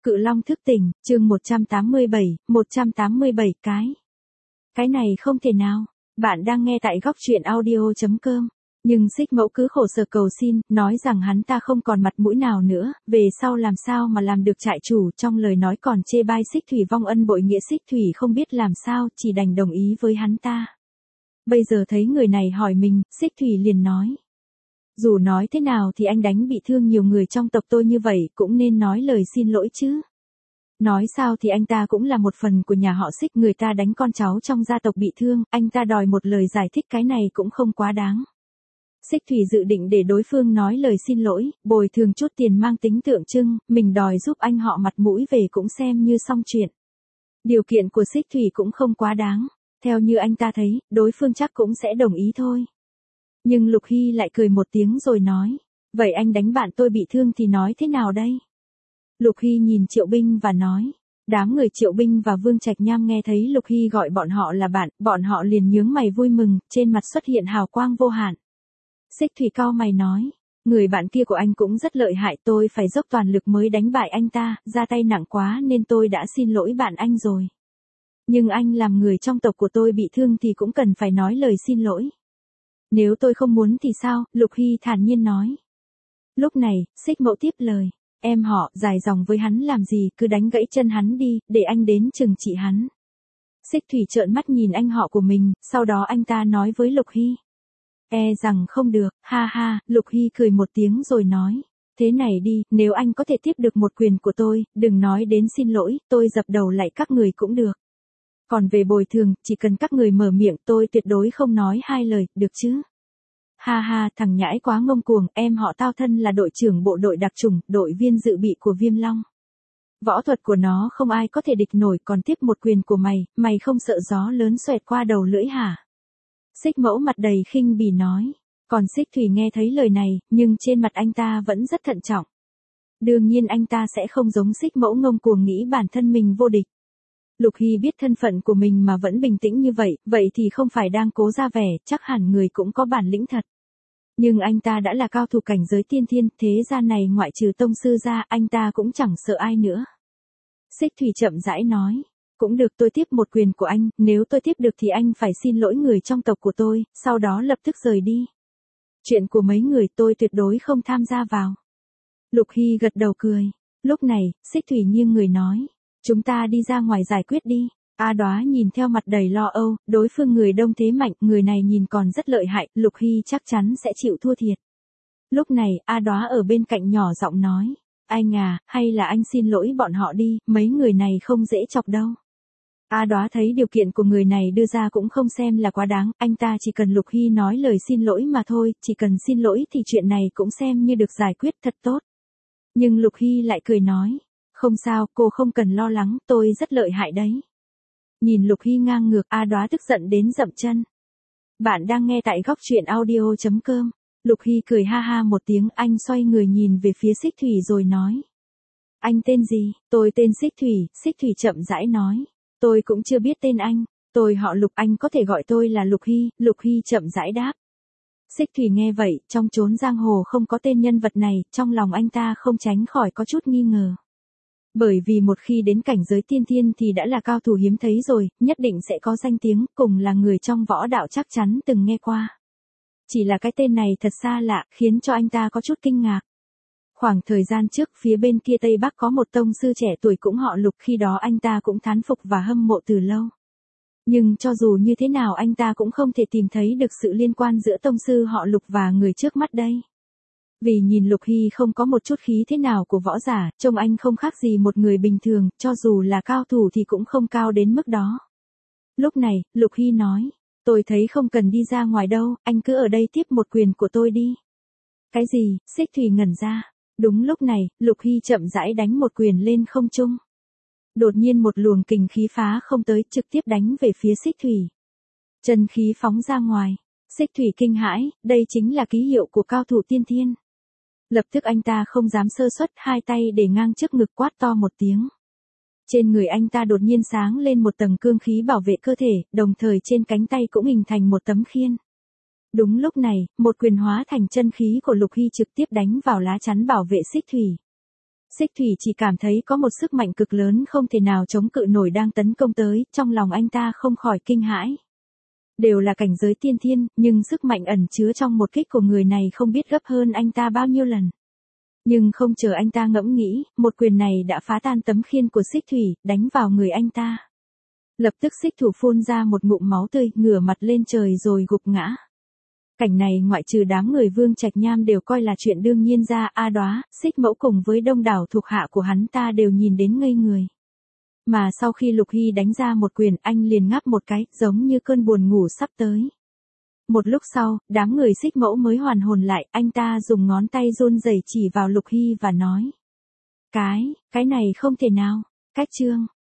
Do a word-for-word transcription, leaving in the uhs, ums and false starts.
Cự Long thức tỉnh, chương một trăm tám mươi bảy, một trăm tám mươi bảy cái. Cái này không thể nào. Bạn đang nghe tại góc truyện audio chấm com. Nhưng Xích Mẫu cứ khổ sở cầu xin, nói rằng hắn ta không còn mặt mũi nào nữa, về sau làm sao mà làm được trại chủ, trong lời nói còn chê bai Xích Thủy vong ân bội nghĩa. Xích Thủy không biết làm sao, chỉ đành đồng ý với hắn ta. Bây giờ thấy người này hỏi mình, Xích Thủy liền nói. Dù nói thế nào thì anh đánh bị thương nhiều người trong tộc tôi như vậy, cũng nên nói lời xin lỗi chứ. Nói sao thì anh ta cũng là một phần của nhà họ Xích, người ta đánh con cháu trong gia tộc bị thương, anh ta đòi một lời giải thích cái này cũng không quá đáng. Xích Thủy dự định để đối phương nói lời xin lỗi, bồi thường chút tiền mang tính tượng trưng, mình đòi giúp anh họ mặt mũi về cũng xem như xong chuyện. Điều kiện của Xích Thủy cũng không quá đáng, theo như anh ta thấy, đối phương chắc cũng sẽ đồng ý thôi. Nhưng Lục Hy lại cười một tiếng rồi nói, vậy anh đánh bạn tôi bị thương thì nói thế nào đây? Lục Hy nhìn Triệu Binh và nói, đám người Triệu Binh và Vương Trạch Nham nghe thấy Lục Hy gọi bọn họ là bạn, bọn họ liền nhướng mày vui mừng, trên mặt xuất hiện hào quang vô hạn. Xích Thủy cau mày nói, người bạn kia của anh cũng rất lợi hại, tôi phải dốc toàn lực mới đánh bại anh ta, ra tay nặng quá nên tôi đã xin lỗi bạn anh rồi. Nhưng anh làm người trong tộc của tôi bị thương thì cũng cần phải nói lời xin lỗi. Nếu tôi không muốn thì sao? Lục Hy thản nhiên nói. Lúc này, Xích Mẫu tiếp lời, em họ, dài dòng với hắn làm gì, cứ đánh gãy chân hắn đi, để anh đến trừng trị hắn. Xích Thủy trợn mắt nhìn anh họ của mình, sau đó anh ta nói với Lục Hy. E rằng không được, ha ha, Lục Hy cười một tiếng rồi nói. Thế này đi, nếu anh có thể tiếp được một quyền của tôi, đừng nói đến xin lỗi, tôi dập đầu lại các người cũng được. Còn về bồi thường, chỉ cần các người mở miệng tôi tuyệt đối không nói hai lời, được chứ? Ha ha, thằng nhãi quá ngông cuồng, em họ tao thân là đội trưởng bộ đội đặc chủng, đội viên dự bị của Viêm Long. Võ thuật của nó không ai có thể địch nổi, còn tiếp một quyền của mày, mày không sợ gió lớn xoẹt qua đầu lưỡi hả? Xích Mẫu mặt đầy khinh bỉ nói. Còn Xích Thủy nghe thấy lời này, nhưng trên mặt anh ta vẫn rất thận trọng. Đương nhiên anh ta sẽ không giống Xích Mẫu ngông cuồng nghĩ bản thân mình vô địch. Lục Hy biết thân phận của mình mà vẫn bình tĩnh như vậy, vậy thì không phải đang cố ra vẻ, chắc hẳn người cũng có bản lĩnh thật. Nhưng anh ta đã là cao thủ cảnh giới tiên thiên, thế gian này ngoại trừ tông sư ra, anh ta cũng chẳng sợ ai nữa. Xích Thủy chậm rãi nói, cũng được, tôi tiếp một quyền của anh, nếu tôi tiếp được thì anh phải xin lỗi người trong tộc của tôi, sau đó lập tức rời đi. Chuyện của mấy người tôi tuyệt đối không tham gia vào. Lục Hy gật đầu cười. Lúc này, Xích Thủy nghiêng người nói, chúng ta đi ra ngoài giải quyết đi. A Đóa nhìn theo mặt đầy lo âu, đối phương người đông thế mạnh, người này nhìn còn rất lợi hại, Lục Hy chắc chắn sẽ chịu thua thiệt. Lúc này, A Đóa ở bên cạnh nhỏ giọng nói, anh à, hay là anh xin lỗi bọn họ đi, mấy người này không dễ chọc đâu. A Đóa thấy điều kiện của người này đưa ra cũng không xem là quá đáng, anh ta chỉ cần Lục Hy nói lời xin lỗi mà thôi, chỉ cần xin lỗi thì chuyện này cũng xem như được giải quyết thật tốt. Nhưng Lục Hy lại cười nói, không sao, cô không cần lo lắng, tôi rất lợi hại đấy. Nhìn Lục Hy ngang ngược, A Đóa tức giận đến dậm chân. Bạn đang nghe tại góc truyện audio chấm com. Lục Hy cười ha ha một tiếng, anh xoay người nhìn về phía Xích Thủy rồi nói. Anh tên gì? Tôi tên Xích Thủy, Xích Thủy chậm rãi nói. Tôi cũng chưa biết tên anh, tôi họ Lục, anh có thể gọi tôi là Lục Hy. Lục Hy chậm rãi đáp. Xích Thủy nghe vậy, trong chốn giang hồ không có tên nhân vật này, trong lòng anh ta không tránh khỏi có chút nghi ngờ. Bởi vì một khi đến cảnh giới tiên thiên thì đã là cao thủ hiếm thấy rồi, nhất định sẽ có danh tiếng, cùng là người trong võ đạo chắc chắn từng nghe qua. Chỉ là cái tên này thật xa lạ, khiến cho anh ta có chút kinh ngạc. Khoảng thời gian trước, phía bên kia Tây Bắc có một tông sư trẻ tuổi cũng họ Lục, khi đó anh ta cũng thán phục và hâm mộ từ lâu. Nhưng cho dù như thế nào anh ta cũng không thể tìm thấy được sự liên quan giữa tông sư họ Lục và người trước mắt đây. Vì nhìn Lục Hy không có một chút khí thế nào của võ giả, trông anh không khác gì một người bình thường, cho dù là cao thủ thì cũng không cao đến mức đó. Lúc này, Lục Hy nói, tôi thấy không cần đi ra ngoài đâu, anh cứ ở đây tiếp một quyền của tôi đi. Cái gì? Xích Thủy ngẩn ra. Đúng lúc này, Lục Hy chậm rãi đánh một quyền lên không trung. Đột nhiên một luồng kình khí phá không tới, trực tiếp đánh về phía Xích Thủy. Chân khí phóng ra ngoài. Xích Thủy kinh hãi, đây chính là ký hiệu của cao thủ tiên thiên. Lập tức anh ta không dám sơ suất, hai tay để ngang trước ngực quát to một tiếng. Trên người anh ta đột nhiên sáng lên một tầng cương khí bảo vệ cơ thể, đồng thời trên cánh tay cũng hình thành một tấm khiên. Đúng lúc này, một quyền hóa thành chân khí của Lục Hy trực tiếp đánh vào lá chắn bảo vệ Xích Thủy. Xích Thủy chỉ cảm thấy có một sức mạnh cực lớn không thể nào chống cự nổi đang tấn công tới, trong lòng anh ta không khỏi kinh hãi. Đều là cảnh giới tiên thiên, nhưng sức mạnh ẩn chứa trong một kích của người này không biết gấp hơn anh ta bao nhiêu lần. Nhưng không chờ anh ta ngẫm nghĩ, một quyền này đã phá tan tấm khiên của Xích Thủy, đánh vào người anh ta. Lập tức xích thủ phun ra một ngụm máu tươi, ngửa mặt lên trời rồi gục ngã. Cảnh này ngoại trừ đám người Vương Trạch Nham đều coi là chuyện đương nhiên ra, A Đóa, Xích Mẫu cùng với đông đảo thuộc hạ của hắn ta đều nhìn đến ngây người. Mà sau khi Lục Hy đánh ra một quyền, anh liền ngáp một cái, giống như cơn buồn ngủ sắp tới. Một lúc sau, đám người Xích Mẫu mới hoàn hồn lại, anh ta dùng ngón tay run rẩy chỉ vào Lục Hy và nói. Cái, cái này không thể nào, cách trương.